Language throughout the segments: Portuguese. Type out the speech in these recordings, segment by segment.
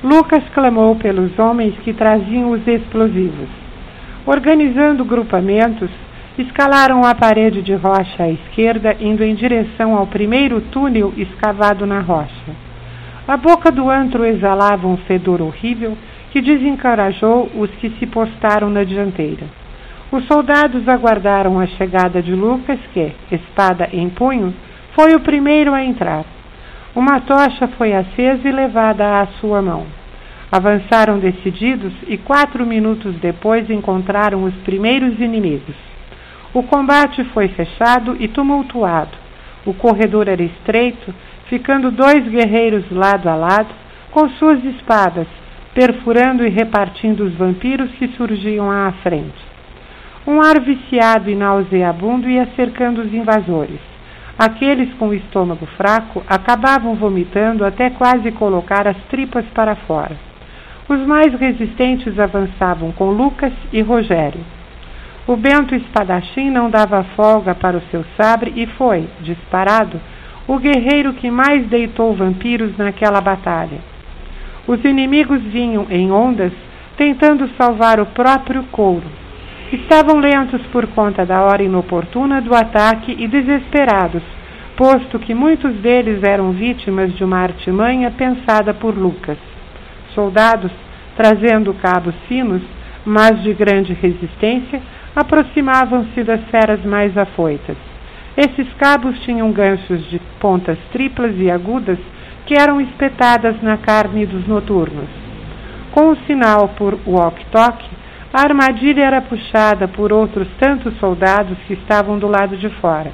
Lucas clamou pelos homens que traziam os explosivos. Organizando grupamentos, escalaram a parede de rocha à esquerda, indo em direção ao primeiro túnel escavado na rocha. A boca do antro exalava um fedor horrível que desencorajou os que se postaram na dianteira. Os soldados aguardaram a chegada de Lucas, que, espada em punho, foi o primeiro a entrar. Uma tocha foi acesa e levada à sua mão. Avançaram decididos e 4 minutos depois encontraram os primeiros inimigos. O combate foi fechado e tumultuado. O corredor era estreito, ficando 2 guerreiros lado a lado, com suas espadas, perfurando e repartindo os vampiros que surgiam à frente. Um ar viciado e nauseabundo ia cercando os invasores. Aqueles com o estômago fraco acabavam vomitando até quase colocar as tripas para fora. Os mais resistentes avançavam com Lucas e Rogério. O bento espadachim não dava folga para o seu sabre e foi, disparado, o guerreiro que mais deitou vampiros naquela batalha. Os inimigos vinham em ondas, tentando salvar o próprio couro. Estavam lentos por conta da hora inoportuna do ataque e desesperados, posto que muitos deles eram vítimas de uma artimanha pensada por Lucas. Soldados, trazendo cabos finos, mas de grande resistência, aproximavam-se das feras mais afoitas. Esses cabos tinham ganchos de pontas triplas e agudas que eram espetadas na carne dos noturnos. Com o sinal por walkie-talkie, a armadilha era puxada por outros tantos soldados que estavam do lado de fora.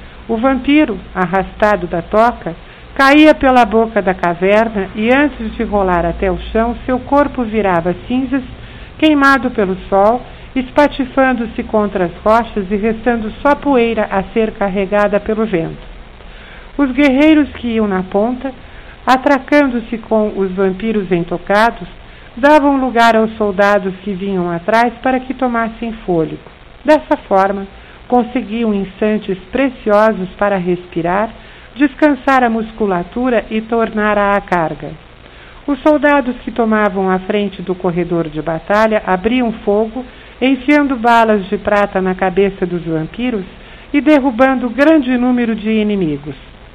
O vampiro, arrastado da toca, caía pela boca da caverna e antes de rolar até o chão, seu corpo virava cinzas, queimado pelo sol, espatifando-se contra as rochas e restando só poeira a ser carregada pelo vento. Os guerreiros que iam na ponta, atracando-se com os vampiros intocados, davam lugar aos soldados que vinham atrás para que tomassem fôlego. Dessa forma, conseguiam instantes preciosos para respirar, descansar a musculatura e tornar à carga. Os soldados que tomavam a frente do corredor de batalha abriam fogo, enfiando balas de prata na cabeça dos vampiros e derrubando grande número de inimigos.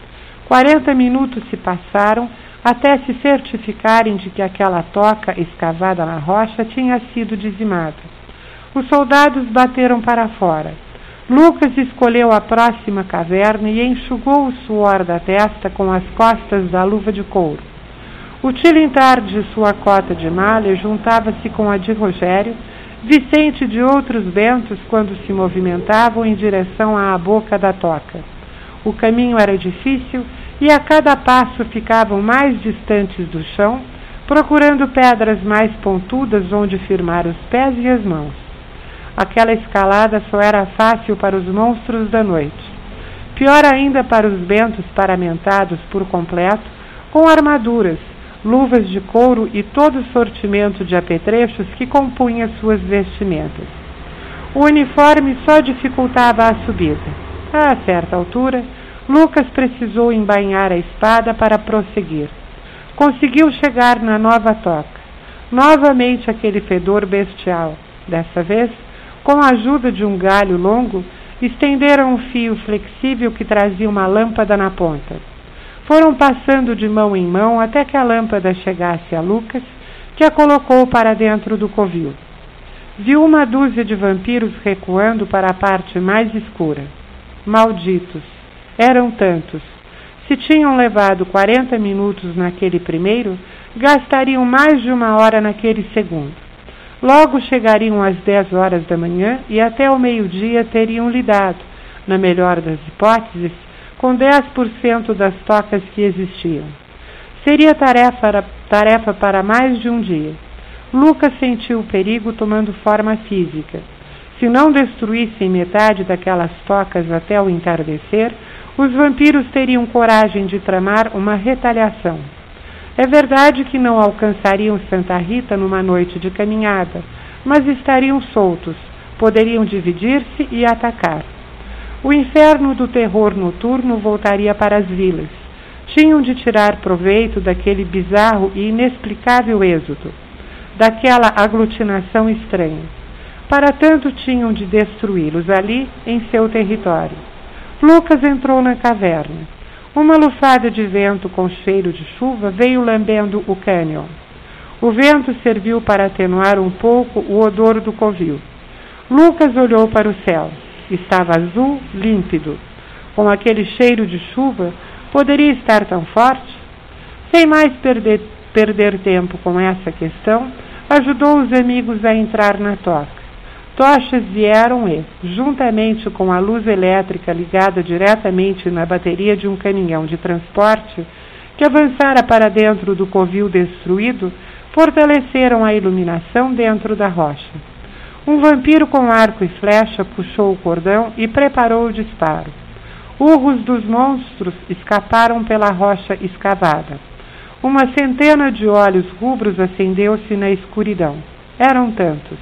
40 minutos se passaram até se certificarem de que aquela toca escavada na rocha tinha sido dizimada. Os soldados bateram para fora. Lucas escolheu a próxima caverna e enxugou o suor da testa com as costas da luva de couro. O tilintar de sua cota de malha juntava-se com a de Rogério, Vicente de outros bentos quando se movimentavam em direção à boca da toca. O caminho era difícil e a cada passo ficavam mais distantes do chão, procurando pedras mais pontudas onde firmar os pés e as mãos. Aquela escalada só era fácil para os monstros da noite. Pior ainda para os bentos paramentados por completo, com armaduras, luvas de couro e todo o sortimento de apetrechos que compunha suas vestimentas. O uniforme só dificultava a subida. A certa altura, Lucas precisou embainhar a espada para prosseguir. Conseguiu chegar na nova toca. Novamente aquele fedor bestial. Dessa vez, com a ajuda de um galho longo, estenderam um fio flexível que trazia uma lâmpada na ponta. Foram passando de mão em mão até que a lâmpada chegasse a Lucas, que a colocou para dentro do covil. Viu uma dúzia de vampiros recuando para a parte mais escura. Malditos! Eram tantos. Se tinham levado 40 minutos naquele primeiro, gastariam mais de 1 hora naquele segundo. Logo chegariam às 10 horas da manhã e até o meio-dia teriam lidado, na melhor das hipóteses, com 10% das tocas que existiam. Seria tarefa para mais de um dia. Lucas sentiu o perigo tomando forma física. Se não destruíssem metade daquelas tocas até o entardecer, os vampiros teriam coragem de tramar uma retaliação. É verdade que não alcançariam Santa Rita numa noite de caminhada, mas estariam soltos, poderiam dividir-se e atacar. O inferno do terror noturno voltaria para as vilas. Tinham de tirar proveito daquele bizarro e inexplicável êxodo, daquela aglutinação estranha. Para tanto, tinham de destruí-los ali, em seu território. Lucas entrou na caverna. Uma lufada de vento com cheiro de chuva veio lambendo o cânion. O vento serviu para atenuar um pouco o odor do covil. Lucas olhou para o céu. Estava azul, límpido. Com aquele cheiro de chuva, poderia estar tão forte? Sem mais perder tempo com essa questão, ajudou os amigos a entrar na toca. Tochas vieram e, juntamente com a luz elétrica ligada diretamente na bateria de um caminhão de transporte, que avançara para dentro do covil destruído, fortaleceram a iluminação dentro da rocha. Um vampiro com arco e flecha puxou o cordão e preparou o disparo. Urros dos monstros escaparam pela rocha escavada. Uma centena de olhos rubros acendeu-se na escuridão. Eram tantos.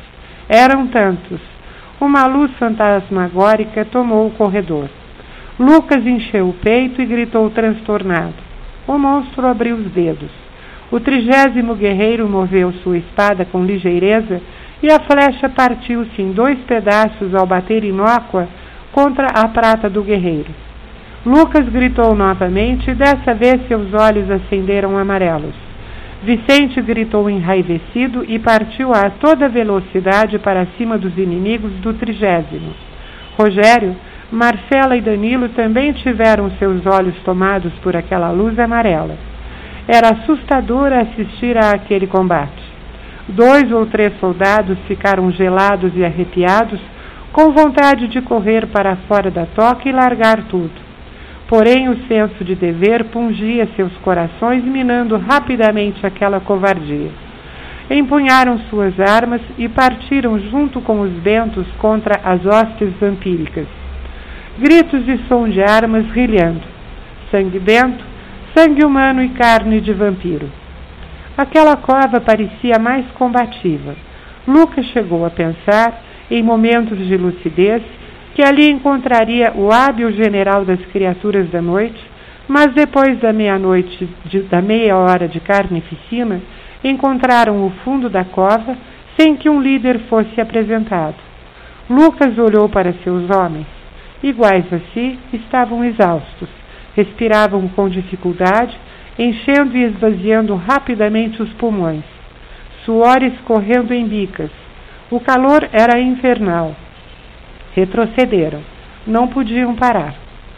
Uma luz fantasmagórica tomou o corredor. Lucas encheu o peito e gritou transtornado. O monstro abriu os dedos. O 30º guerreiro moveu sua espada com ligeireza e a flecha partiu-se em 2 pedaços ao bater inócua contra a prata do guerreiro. Lucas gritou novamente e dessa vez seus olhos acenderam amarelos. Vicente gritou enraivecido e partiu a toda velocidade para cima dos inimigos do 30º. Rogério, Marcela e Danilo também tiveram seus olhos tomados por aquela luz amarela. Era assustador assistir a aquele combate. 2 ou 3 soldados ficaram gelados e arrepiados, com vontade de correr para fora da toca e largar tudo. Porém, o senso de dever pungia seus corações, minando rapidamente aquela covardia. Empunharam suas armas e partiram junto com os bentos contra as hostes vampíricas. Gritos e som de armas rilhando. Sangue bento, sangue humano e carne de vampiro. Aquela cova parecia mais combativa. Lucas chegou a pensar, em momentos de lucidez, que ali encontraria o hábil general das criaturas da noite, mas depois da meia-noite, da meia hora de carnificina, encontraram o fundo da cova sem que um líder fosse apresentado. Lucas olhou para seus homens. Iguais a si, estavam exaustos, respiravam com dificuldade, enchendo e esvaziando rapidamente os pulmões. Suor escorrendo em bicas. O calor era infernal. Retrocederam. Não podiam parar.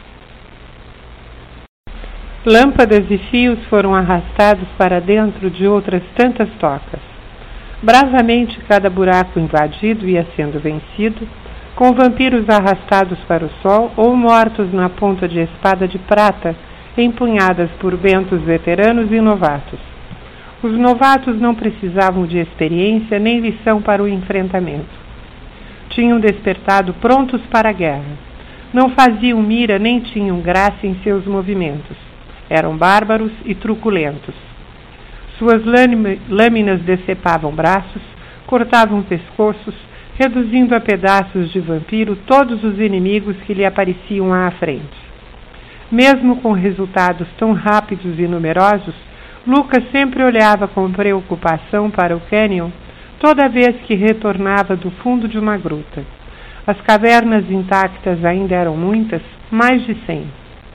Lâmpadas e fios foram arrastados para dentro de outras tantas tocas. Bravamente cada buraco invadido ia sendo vencido, com vampiros arrastados para o sol ou mortos na ponta de espada de prata, empunhadas por bentos veteranos e novatos. Os novatos não precisavam de experiência nem lição para o enfrentamento. Tinham despertado prontos para a guerra. Não faziam mira nem tinham graça em seus movimentos. Eram bárbaros e truculentos. Suas lâminas decepavam braços, cortavam pescoços, reduzindo a pedaços de vampiro todos os inimigos que lhe apareciam à frente. Mesmo com resultados tão rápidos e numerosos, Lucas sempre olhava com preocupação para o cânion toda vez que retornava do fundo de uma gruta. As cavernas intactas ainda eram muitas, mais de 100.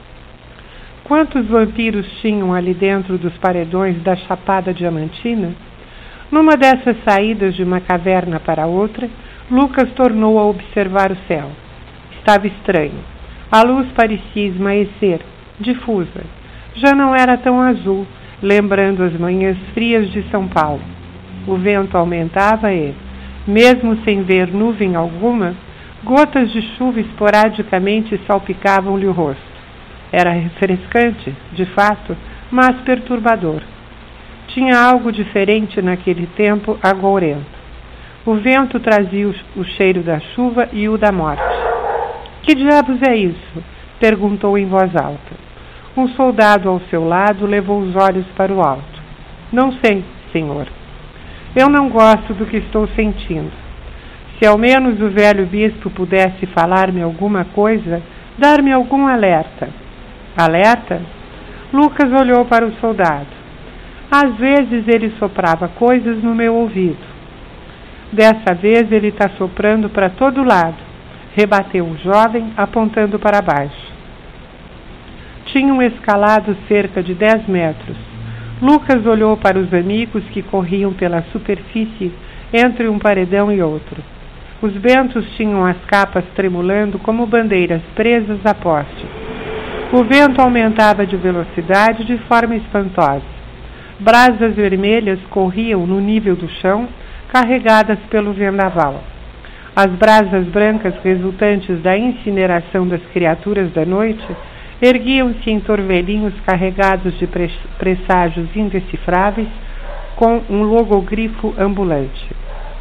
Quantos vampiros tinham ali dentro dos paredões da Chapada Diamantina? Numa dessas saídas de uma caverna para outra, Lucas tornou a observar o céu. Estava estranho. A luz parecia esmaecer, difusa. Já não era tão azul, lembrando as manhãs frias de São Paulo. O vento aumentava e, mesmo sem ver nuvem alguma, gotas de chuva esporadicamente salpicavam-lhe o rosto. Era refrescante, de fato, mas perturbador. Tinha algo diferente naquele tempo agourento. O vento trazia o cheiro da chuva e o da morte. Que diabos é isso? Perguntou em voz alta. Um soldado ao seu lado levou os olhos para o alto. Não sei, senhor. Eu não gosto do que estou sentindo. Se ao menos o velho bispo pudesse falar-me alguma coisa, dar-me algum alerta. Alerta? Lucas olhou para o soldado. Às vezes ele soprava coisas no meu ouvido. Dessa vez ele está soprando para todo lado, rebateu o jovem, apontando para baixo. Tinham escalado cerca de 10 metros. Lucas olhou para os amigos que corriam pela superfície entre um paredão e outro. Os bentos tinham as capas tremulando como bandeiras presas a postes. O vento aumentava de velocidade de forma espantosa. Brasas vermelhas corriam no nível do chão, carregadas pelo vendaval. As brasas brancas resultantes da incineração das criaturas da noite erguiam-se em torvelinhos carregados de presságios indecifráveis, com um logogrifo ambulante.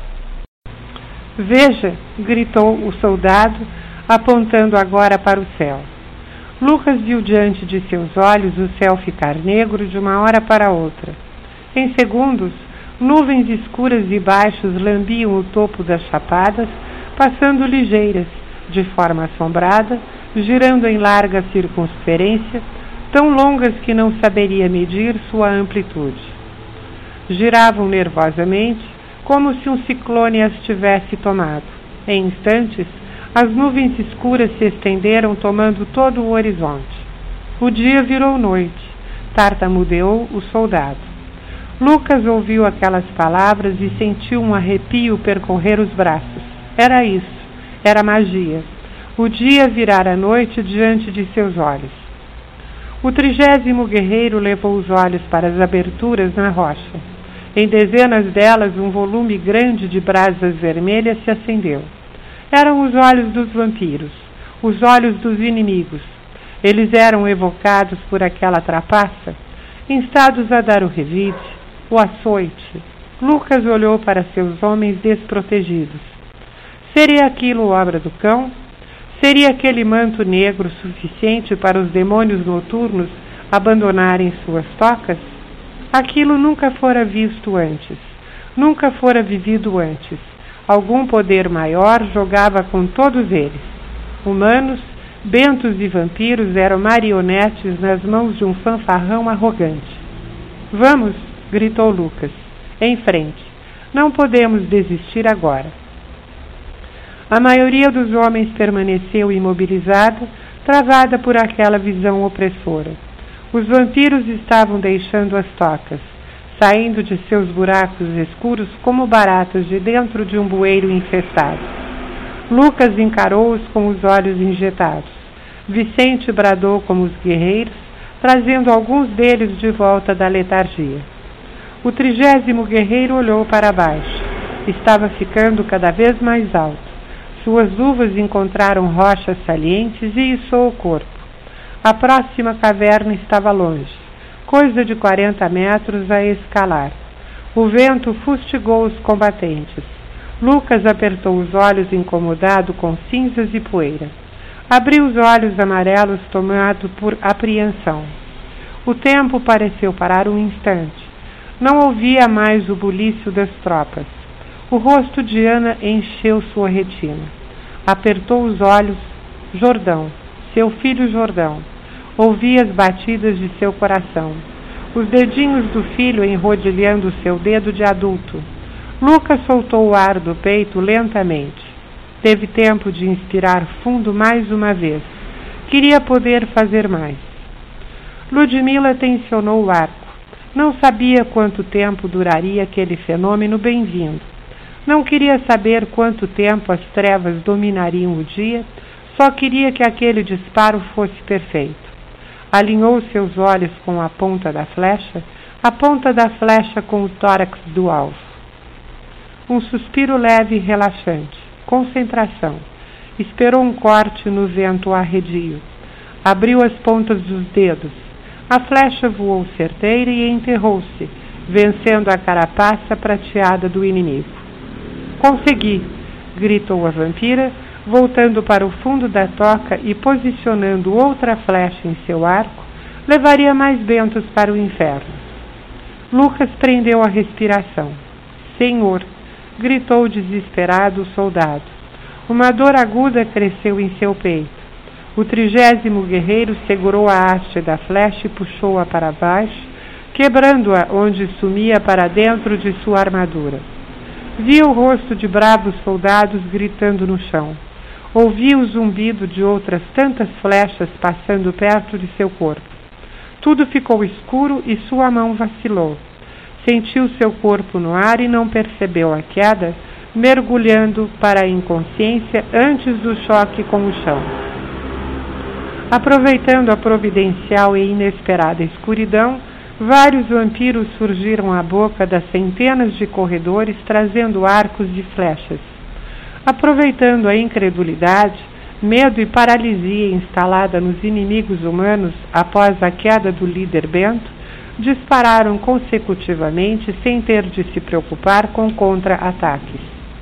Veja, gritou o soldado, apontando agora para o céu. Lucas viu diante de seus olhos o céu ficar negro de uma hora para outra. Em segundos, nuvens escuras e baixas lambiam o topo das chapadas, passando ligeiras, de forma assombrada, girando em larga circunferência, tão longas que não saberia medir sua amplitude. Giravam nervosamente, como se um ciclone as tivesse tomado. Em instantes, as nuvens escuras se estenderam, tomando todo o horizonte. O dia virou noite. Tartamudeou o soldado. Lucas ouviu aquelas palavras e sentiu um arrepio percorrer os braços. Era isso. Era magia. O dia virara a noite diante de seus olhos. O 30º guerreiro levou os olhos para as aberturas na rocha. Em dezenas delas, um volume grande de brasas vermelhas se acendeu. Eram os olhos dos vampiros, os olhos dos inimigos. Eles eram evocados por aquela trapaça, instados a dar o revide, o açoite. Lucas olhou para seus homens desprotegidos. Seria aquilo obra do cão? Seria aquele manto negro suficiente para os demônios noturnos abandonarem suas tocas? Aquilo nunca fora visto antes, nunca fora vivido antes. Algum poder maior jogava com todos eles. Humanos, bentos e vampiros eram marionetes nas mãos de um fanfarrão arrogante. Vamos, gritou Lucas, em frente. Não podemos desistir agora. A maioria dos homens permaneceu imobilizada, travada por aquela visão opressora. Os vampiros estavam deixando as tocas, saindo de seus buracos escuros como baratas de dentro de um bueiro infestado. Lucas encarou-os com os olhos injetados. Vicente bradou como os guerreiros, trazendo alguns deles de volta da letargia. O 30º guerreiro olhou para baixo. Estava ficando cada vez mais alto. Suas luvas encontraram rochas salientes e içou o corpo. A próxima caverna estava longe, coisa de 40 metros a escalar. O vento fustigou os combatentes. Lucas apertou os olhos incomodado com cinzas e poeira. Abriu os olhos amarelos tomado por apreensão. O tempo pareceu parar um instante. Não ouvia mais o bulício das tropas. O rosto de Ana encheu sua retina. Apertou os olhos. Jordão, seu filho Jordão. Ouvia as batidas de seu coração. Os dedinhos do filho enrodilhando seu dedo de adulto. Lucas soltou o ar do peito lentamente. Teve tempo de inspirar fundo mais uma vez. Queria poder fazer mais. Ludmila tensionou o arco. Não sabia quanto tempo duraria aquele fenômeno bem-vindo. Não queria saber quanto tempo as trevas dominariam o dia, só queria que aquele disparo fosse perfeito. Alinhou seus olhos com a ponta da flecha com o tórax do alvo. Um suspiro leve e relaxante. Concentração. Esperou um corte no vento arredio. Abriu as pontas dos dedos. A flecha voou certeira e enterrou-se, vencendo a carapaça prateada do inimigo. Consegui! Gritou a vampira, voltando para o fundo da toca e posicionando outra flecha em seu arco, levaria mais bentos para o inferno. Lucas prendeu a respiração. Senhor! Gritou desesperado o soldado. Uma dor aguda cresceu em seu peito. O 30º guerreiro segurou a haste da flecha e puxou-a para baixo, quebrando-a onde sumia para dentro de sua armadura. Via o rosto de bravos soldados gritando no chão. Ouvia o zumbido de outras tantas flechas passando perto de seu corpo. Tudo ficou escuro e sua mão vacilou. Sentiu seu corpo no ar e não percebeu a queda, mergulhando para a inconsciência antes do choque com o chão. Aproveitando a providencial e inesperada escuridão, vários vampiros surgiram à boca das centenas de corredores trazendo arcos e flechas. Aproveitando a incredulidade, medo e paralisia instalada nos inimigos humanos após a queda do líder Bento, dispararam consecutivamente sem ter de se preocupar com contra-ataques.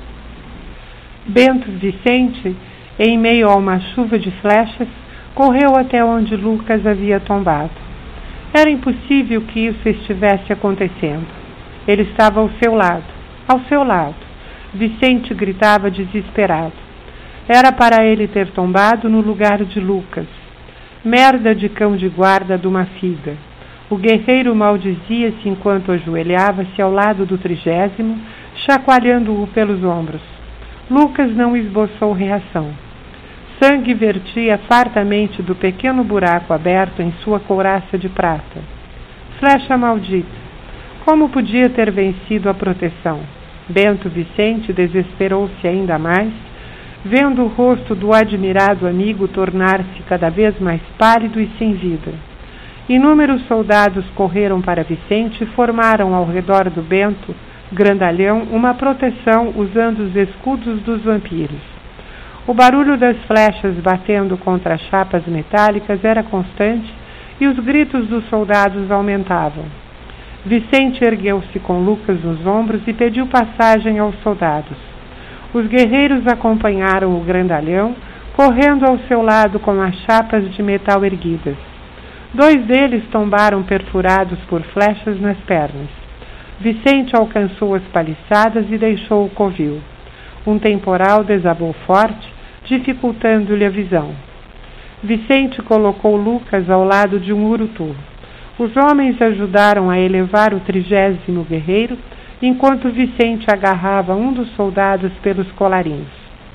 Bento Vicente, em meio a uma chuva de flechas, correu até onde Lucas havia tombado. Era impossível que isso estivesse acontecendo. Ele estava ao seu lado. Ao seu lado. Vicente gritava desesperado. Era para ele ter tombado no lugar de Lucas. Merda de cão de guarda de uma figa. O guerreiro maldizia-se enquanto ajoelhava-se ao lado do 30º, chacoalhando-o pelos ombros. Lucas não esboçou reação. Sangue vertia fartamente do pequeno buraco aberto em sua couraça de prata. Flecha maldita! Como podia ter vencido a proteção? Bento Vicente desesperou-se ainda mais, vendo o rosto do admirado amigo tornar-se cada vez mais pálido e sem vida. Inúmeros soldados correram para Vicente e formaram ao redor do Bento, grandalhão, uma proteção usando os escudos dos vampiros. O barulho das flechas batendo contra as chapas metálicas era constante e os gritos dos soldados aumentavam. Vicente ergueu-se com Lucas nos ombros e pediu passagem aos soldados. Os guerreiros acompanharam o grandalhão, correndo ao seu lado com as chapas de metal erguidas. 2 deles tombaram perfurados por flechas nas pernas. Vicente alcançou as paliçadas e deixou o covil. Um temporal desabou forte, dificultando-lhe a visão. Vicente colocou Lucas ao lado de um urutu. Os homens ajudaram a elevar o 30º guerreiro, enquanto Vicente agarrava um dos soldados pelos colarinhos.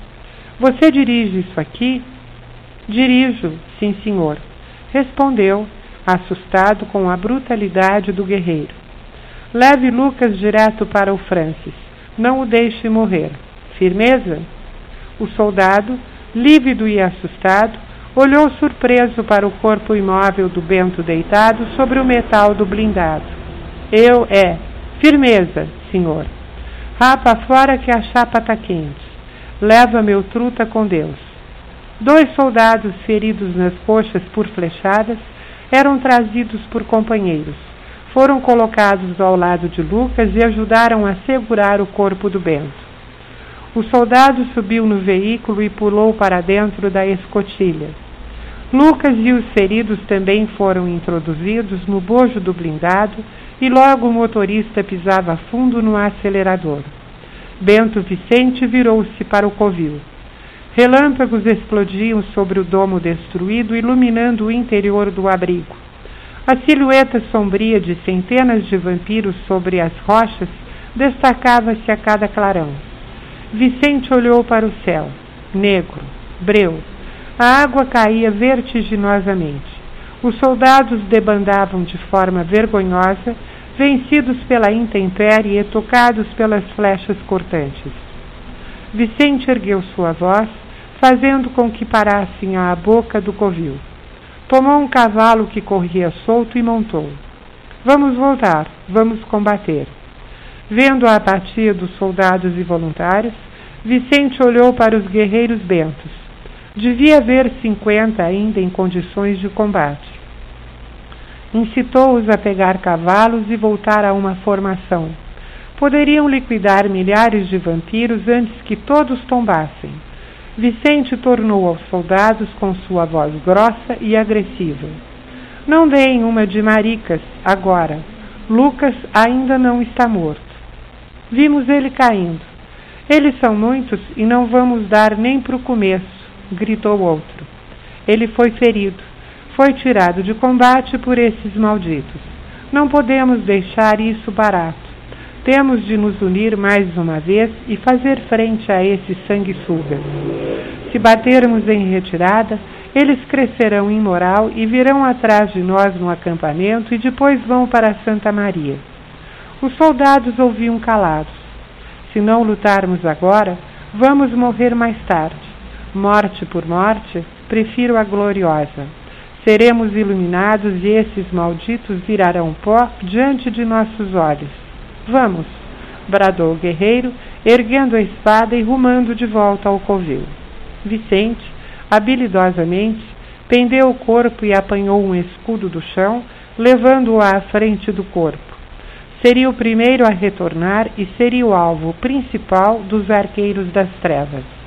Você dirige isso aqui? Dirijo, sim, senhor, respondeu, assustado com a brutalidade do guerreiro. Leve Lucas direto para o Francis. Não o deixe morrer. Firmeza? O soldado, lívido e assustado, olhou surpreso para o corpo imóvel do Bento deitado sobre o metal do blindado. Firmeza, senhor. Rapa fora que a chapa está quente. Leva meu truta com Deus. 2 soldados feridos nas coxas por flechadas eram trazidos por companheiros. Foram colocados ao lado de Lucas e ajudaram a segurar o corpo do Bento. O soldado subiu no veículo e pulou para dentro da escotilha. Lucas e os feridos também foram introduzidos no bojo do blindado e logo o motorista pisava fundo no acelerador. Bento Vicente virou-se para o covil. Relâmpagos explodiam sobre o domo destruído, iluminando o interior do abrigo. A silhueta sombria de centenas de vampiros sobre as rochas destacava-se a cada clarão. Vicente olhou para o céu, negro, breu. A água caía vertiginosamente. Os soldados debandavam de forma vergonhosa, vencidos pela intempérie e tocados pelas flechas cortantes. Vicente ergueu sua voz, fazendo com que parassem à boca do covil. Tomou um cavalo que corria solto e montou. Vamos voltar, vamos combater. Vendo a apatia dos soldados e voluntários, Vicente olhou para os guerreiros bentos. Devia haver 50 ainda em condições de combate. Incitou-os a pegar cavalos e voltar a uma formação. Poderiam liquidar milhares de vampiros antes que todos tombassem. Vicente tornou aos soldados com sua voz grossa e agressiva. Não deem uma de maricas, agora. Lucas ainda não está morto. Vimos ele caindo. Eles são muitos e não vamos dar nem para o começo, gritou outro. Ele foi ferido. Foi tirado de combate por esses malditos. Não podemos deixar isso barato. Temos de nos unir mais uma vez e fazer frente a esses sanguessugas. Se batermos em retirada, eles crescerão em moral e virão atrás de nós no acampamento e depois vão para Santa Maria. Os soldados ouviam calados. Se não lutarmos agora, vamos morrer mais tarde. Morte por morte, prefiro a gloriosa. Seremos iluminados e esses malditos virarão pó diante de nossos olhos. Vamos, bradou o guerreiro, erguendo a espada e rumando de volta ao covil. Vicente, habilidosamente, pendeu o corpo e apanhou um escudo do chão, levando-o à frente do corpo. Seria o primeiro a retornar e seria o alvo principal dos arqueiros das trevas.